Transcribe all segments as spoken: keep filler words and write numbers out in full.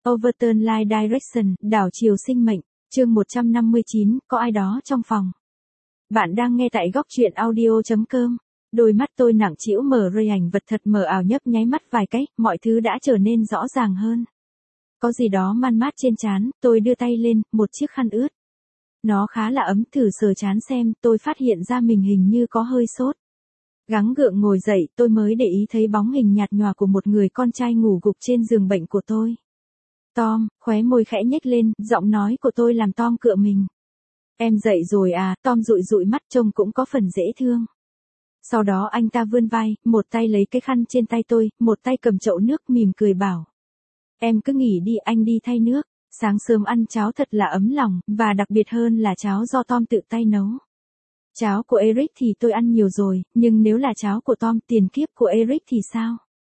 Overturn Life Direction, đảo chiều sinh mệnh, chương một trăm năm mươi chín, có ai đó trong phòng. Bạn đang nghe tại góc truyện audio.com. Đôi mắt tôi nặng trĩu mở rơi ảnh vật thật mờ ảo nhấp nháy mắt vài cái, mọi thứ đã trở nên rõ ràng hơn. Có gì đó man mát trên trán, tôi đưa tay lên, một chiếc khăn ướt. Nó khá là ấm, thử sờ trán xem, tôi phát hiện ra mình hình như có hơi sốt. Gắng gượng ngồi dậy, tôi mới để ý thấy bóng hình nhạt nhòa của một người con trai ngủ gục trên giường bệnh của tôi. Tom, khóe môi khẽ nhếch lên, giọng nói của tôi làm Tom cựa mình. Em dậy rồi à, Tom dụi dụi mắt trông cũng có phần dễ thương. Sau đó anh ta vươn vai, một tay lấy cái khăn trên tay tôi, một tay cầm chậu nước mỉm cười bảo. Em cứ nghỉ đi, anh đi thay nước. Sáng sớm ăn cháo thật là ấm lòng, và đặc biệt hơn là cháo do Tom tự tay nấu. Cháo của Eric thì tôi ăn nhiều rồi, nhưng nếu là cháo của Tom, tiền kiếp của Eric thì sao?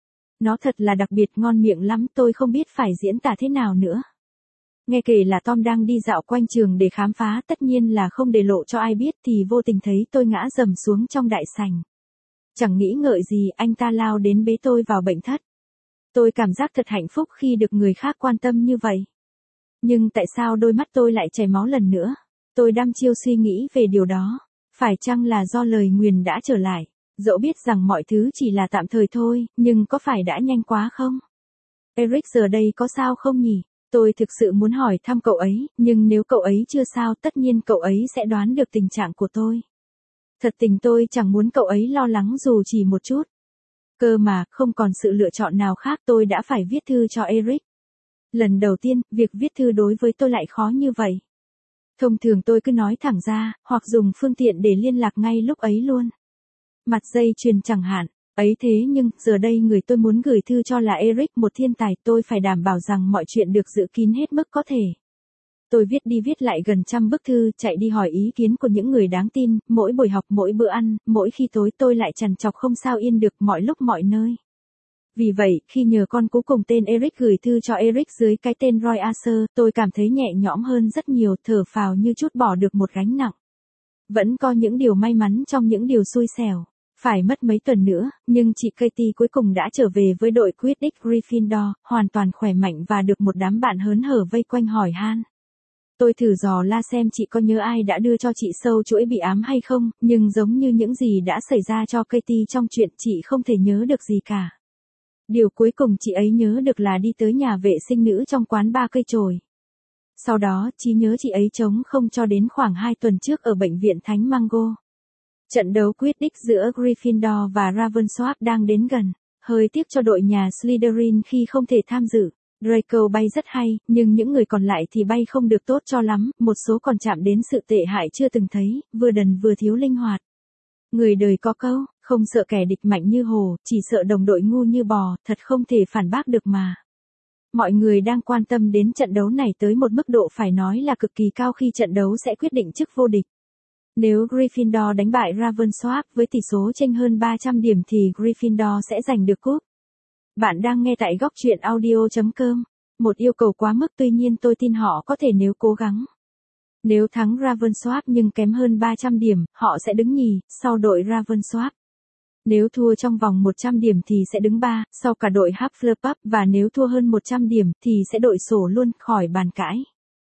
Nó thật là đặc biệt ngon miệng lắm, tôi không biết phải diễn tả thế nào nữa. Nghe kể là Tom đang đi dạo quanh trường để khám phá, tất nhiên là không để lộ cho ai biết, thì vô tình thấy tôi ngã rầm xuống trong đại sảnh. Chẳng nghĩ ngợi gì, anh ta lao đến bế tôi vào bệnh thất. Tôi cảm giác thật hạnh phúc khi được người khác quan tâm như vậy. Nhưng tại sao đôi mắt tôi lại chảy máu lần nữa? Tôi đăm chiêu suy nghĩ về điều đó. Phải chăng là do lời nguyền đã trở lại? Dẫu biết rằng mọi thứ chỉ là tạm thời thôi, nhưng có phải đã nhanh quá không? Eric giờ đây có sao không nhỉ? Tôi thực sự muốn hỏi thăm cậu ấy, nhưng nếu cậu ấy chưa sao, tất nhiên cậu ấy sẽ đoán được tình trạng của tôi. Thật tình tôi chẳng muốn cậu ấy lo lắng dù chỉ một chút. Cơ mà, không còn sự lựa chọn nào khác, tôi đã phải viết thư cho Eric. Lần đầu tiên, việc viết thư đối với tôi lại khó như vậy. Thông thường tôi cứ nói thẳng ra, hoặc dùng phương tiện để liên lạc ngay lúc ấy luôn. Mặt dây chuyền chẳng hạn, ấy thế nhưng, giờ đây người tôi muốn gửi thư cho là Eric, một thiên tài, tôi phải đảm bảo rằng mọi chuyện được giữ kín hết mức có thể. Tôi viết đi viết lại gần trăm bức thư, chạy đi hỏi ý kiến của những người đáng tin, mỗi buổi học, mỗi bữa ăn, mỗi khi tối tôi lại trằn trọc không sao yên được, mọi lúc mọi nơi. Vì vậy, khi nhờ con cú cùng tên Eric gửi thư cho Eric dưới cái tên Roy Asher, tôi cảm thấy nhẹ nhõm hơn rất nhiều, thở phào như trút bỏ được một gánh nặng. Vẫn có những điều may mắn trong những điều xui xẻo. Phải mất mấy tuần nữa, nhưng chị Katie cuối cùng đã trở về với đội Quidditch Gryffindor, hoàn toàn khỏe mạnh và được một đám bạn hớn hở vây quanh hỏi han. Tôi thử dò la xem chị có nhớ ai đã đưa cho chị sâu chuỗi bị ám hay không, nhưng giống như những gì đã xảy ra cho Katie trong chuyện, chị không thể nhớ được gì cả. Điều cuối cùng chị ấy nhớ được là đi tới nhà vệ sinh nữ trong quán ba cây chổi. Sau đó, trí nhớ chị ấy trống không cho đến khoảng hai tuần trước ở bệnh viện Thánh Mango. Trận đấu Quidditch giữa Gryffindor và Ravenclaw đang đến gần. Hơi tiếc cho đội nhà Slytherin khi không thể tham dự. Draco bay rất hay, nhưng những người còn lại thì bay không được tốt cho lắm, một số còn chạm đến sự tệ hại chưa từng thấy, vừa đần vừa thiếu linh hoạt. Người đời có câu, không sợ kẻ địch mạnh như hổ, chỉ sợ đồng đội ngu như bò, thật không thể phản bác được mà. Mọi người đang quan tâm đến trận đấu này tới một mức độ phải nói là cực kỳ cao khi trận đấu sẽ quyết định chức vô địch. Nếu Gryffindor đánh bại Ravenclaw với tỷ số chênh hơn ba trăm điểm thì Gryffindor sẽ giành được cúp. Bạn đang nghe tại góc truyện audio.com. Một yêu cầu quá mức, tuy nhiên tôi tin họ có thể nếu cố gắng. Nếu thắng Ravenclaw nhưng kém hơn ba trăm điểm, họ sẽ đứng nhì, sau đội Ravenclaw. Nếu thua trong vòng một trăm điểm thì sẽ đứng ba, sau cả đội Hufflepuff, và nếu thua hơn một trăm điểm thì sẽ đội sổ luôn, khỏi bàn cãi.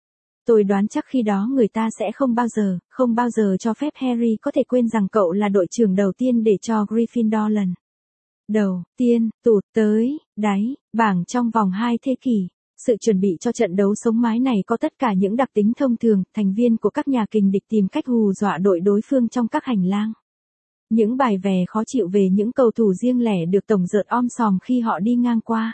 Tôi đoán chắc khi đó người ta sẽ không bao giờ, không bao giờ cho phép Harry có thể quên rằng cậu là đội trưởng đầu tiên để cho Gryffindor lần đầu tiên tụt tới đáy bảng trong vòng hai thế kỷ. Sự chuẩn bị cho trận đấu sống mái này có tất cả những đặc tính thông thường, thành viên của các nhà kình địch tìm cách hù dọa đội đối phương trong các hành lang. Những bài vè khó chịu về những cầu thủ riêng lẻ được tổng dợt om sòm khi họ đi ngang qua.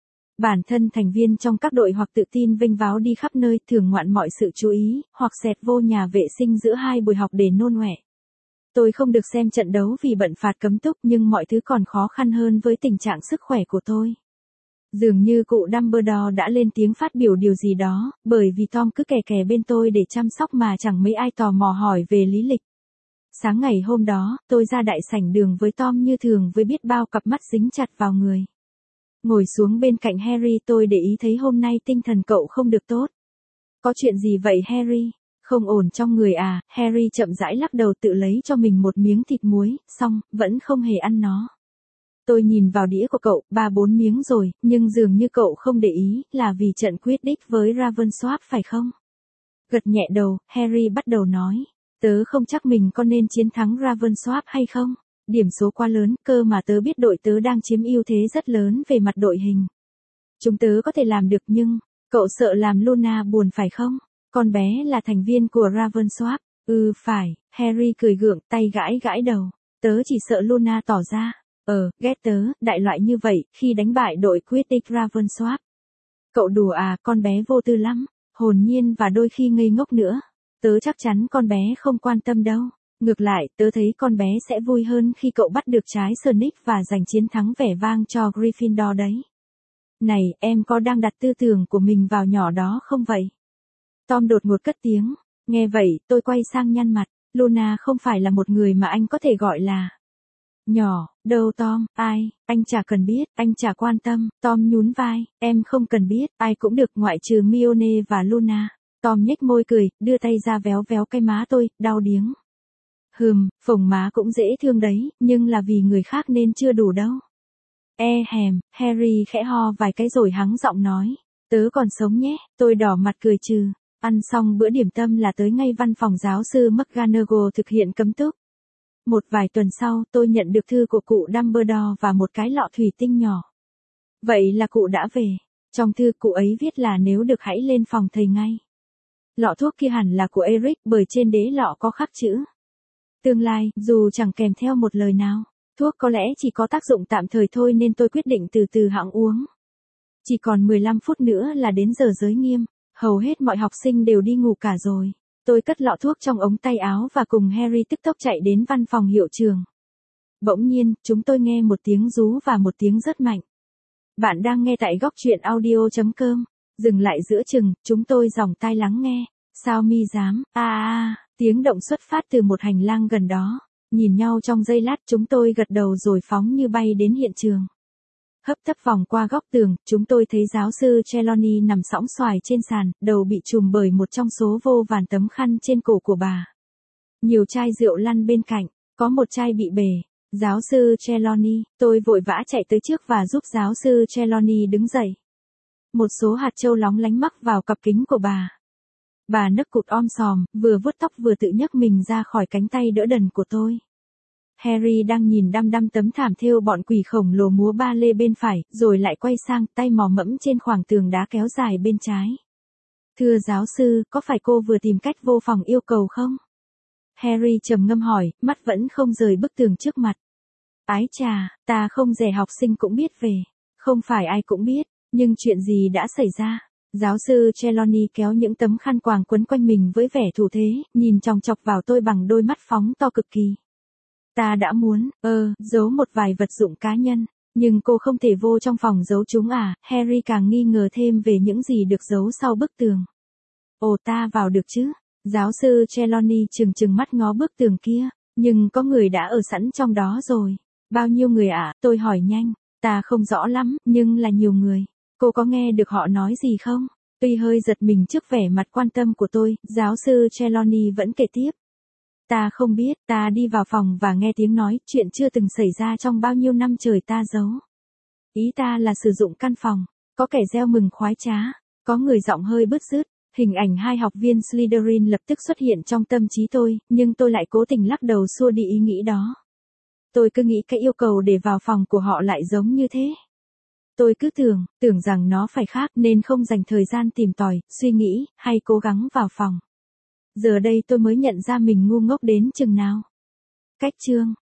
Bản thân thành viên trong các đội hoặc tự tin vênh váo đi khắp nơi, thường ngoạn mọi sự chú ý, hoặc xẹt vô nhà vệ sinh giữa hai buổi học để nôn ọe. Tôi không được xem trận đấu vì bận phạt cấm túc, nhưng mọi thứ còn khó khăn hơn với tình trạng sức khỏe của tôi. Dường như cụ Dumbledore đã lên tiếng phát biểu điều gì đó, bởi vì Tom cứ kè kè bên tôi để chăm sóc mà chẳng mấy ai tò mò hỏi về lý lịch. Sáng ngày hôm đó, tôi ra đại sảnh đường với Tom như thường với biết bao cặp mắt dính chặt vào người. Ngồi xuống bên cạnh Harry, tôi để ý thấy hôm nay tinh thần cậu không được tốt. Có chuyện gì vậy Harry? Không ổn trong người à? Harry chậm rãi lắc đầu, tự lấy cho mình một miếng thịt muối, xong, vẫn không hề ăn nó. Tôi nhìn vào đĩa của cậu, ba bốn miếng rồi, nhưng dường như cậu không để ý, là vì trận quyết đích với Ravensworth phải không? Gật nhẹ đầu, Harry bắt đầu nói. Tớ không chắc mình có nên chiến thắng Ravensworth hay không. Điểm số quá lớn, cơ mà tớ biết đội tớ đang chiếm ưu thế rất lớn về mặt đội hình. Chúng tớ có thể làm được nhưng, cậu sợ làm Luna buồn phải không? Con bé là thành viên của Ravensworth. Ừ phải, Harry cười gượng, tay gãi gãi đầu. Tớ chỉ sợ Luna tỏ ra, ờ, ghét tớ, đại loại như vậy, khi đánh bại đội Quidditch Ravensworth. Cậu đùa à, con bé vô tư lắm, hồn nhiên và đôi khi ngây ngốc nữa. Tớ chắc chắn con bé không quan tâm đâu. Ngược lại, tớ thấy con bé sẽ vui hơn khi cậu bắt được trái Sonic và giành chiến thắng vẻ vang cho Gryffindor đấy. Này, em có đang đặt tư tưởng của mình vào nhỏ đó không vậy? Tom đột ngột cất tiếng. Nghe vậy, tôi quay sang nhăn mặt. Luna không phải là một người mà anh có thể gọi là nhỏ, đâu Tom, ai, anh chả cần biết, anh chả quan tâm. Tom nhún vai, em không cần biết, ai cũng được ngoại trừ Hermione và Luna. Tom nhếch môi cười, đưa tay ra véo véo cái má tôi, đau điếng. Hừm, phồng má cũng dễ thương đấy, nhưng là vì người khác nên chưa đủ đâu. E hèm, Harry khẽ ho vài cái rồi hắng giọng nói. Tớ còn sống nhé, tôi đỏ mặt cười trừ. Ăn xong bữa điểm tâm là tới ngay văn phòng giáo sư McGonagall thực hiện cấm túc. Một vài tuần sau, tôi nhận được thư của cụ Dumbledore và một cái lọ thủy tinh nhỏ. Vậy là cụ đã về. Trong thư cụ ấy viết là nếu được hãy lên phòng thầy ngay. Lọ thuốc kia hẳn là của Eric bởi trên đế lọ có khắc chữ tương lai, dù chẳng kèm theo một lời nào. Thuốc có lẽ chỉ có tác dụng tạm thời thôi nên tôi quyết định từ từ hẵng uống. Chỉ còn mười lăm phút nữa là đến giờ giới nghiêm. Hầu hết mọi học sinh đều đi ngủ cả rồi. Tôi cất lọ thuốc trong ống tay áo và cùng Harry tức tốc chạy đến văn phòng hiệu trưởng. Bỗng nhiên, chúng tôi nghe một tiếng rú và một tiếng rất mạnh. Bạn đang nghe tại góc truyện audio chấm com. Dừng lại giữa chừng, chúng tôi dòng tai lắng nghe. Sao mi dám, a a, tiếng động xuất phát từ một hành lang gần đó. Nhìn nhau trong giây lát chúng tôi gật đầu rồi phóng như bay đến hiện trường. Hấp tấp vòng qua góc tường, chúng tôi thấy giáo sư Trelawney nằm sõng xoài trên sàn, đầu bị trùm bởi một trong số vô vàn tấm khăn trên cổ của bà. Nhiều chai rượu lăn bên cạnh, có một chai bị bể. Giáo sư Trelawney, tôi vội vã chạy tới trước và giúp giáo sư Trelawney đứng dậy. Một số hạt châu lóng lánh mắc vào cặp kính của bà. Bà nấc cụt om sòm, vừa vuốt tóc vừa tự nhấc mình ra khỏi cánh tay đỡ đần của tôi. Harry đang nhìn đăm đăm tấm thảm thêu bọn quỷ khổng lồ múa ba lê bên phải, rồi lại quay sang tay mò mẫm trên khoảng tường đá kéo dài bên trái. Thưa giáo sư, có phải cô vừa tìm cách vô phòng yêu cầu không? Harry trầm ngâm hỏi, mắt vẫn không rời bức tường trước mặt. Ái chà, ta không dè học sinh cũng biết về. Không phải ai cũng biết, nhưng chuyện gì đã xảy ra? Giáo sư Trelawney kéo những tấm khăn quàng quấn quanh mình với vẻ thủ thế, nhìn chòng chọc vào tôi bằng đôi mắt phóng to cực kỳ. Ta đã muốn, ơ, giấu một vài vật dụng cá nhân, nhưng cô không thể vô trong phòng giấu chúng à? Harry càng nghi ngờ thêm về những gì được giấu sau bức tường. Ồ, ta vào được chứ? Giáo sư Trelawney trừng trừng mắt ngó bức tường kia, nhưng có người đã ở sẵn trong đó rồi. Bao nhiêu người ạ? À? Tôi hỏi nhanh, ta không rõ lắm, nhưng là nhiều người. Cô có nghe được họ nói gì không? Tuy hơi giật mình trước vẻ mặt quan tâm của tôi, giáo sư Trelawney vẫn kể tiếp. Ta không biết, ta đi vào phòng và nghe tiếng nói, chuyện chưa từng xảy ra trong bao nhiêu năm trời ta giấu. Ý ta là sử dụng căn phòng, có kẻ reo mừng khoái trá, có người giọng hơi bứt rứt, hình ảnh hai học viên Slytherin lập tức xuất hiện trong tâm trí tôi, nhưng tôi lại cố tình lắc đầu xua đi ý nghĩ đó. Tôi cứ nghĩ cái yêu cầu để vào phòng của họ lại giống như thế. Tôi cứ tưởng, tưởng rằng nó phải khác nên không dành thời gian tìm tòi, suy nghĩ, hay cố gắng vào phòng. Giờ đây tôi mới nhận ra mình ngu ngốc đến chừng nào. Cách chương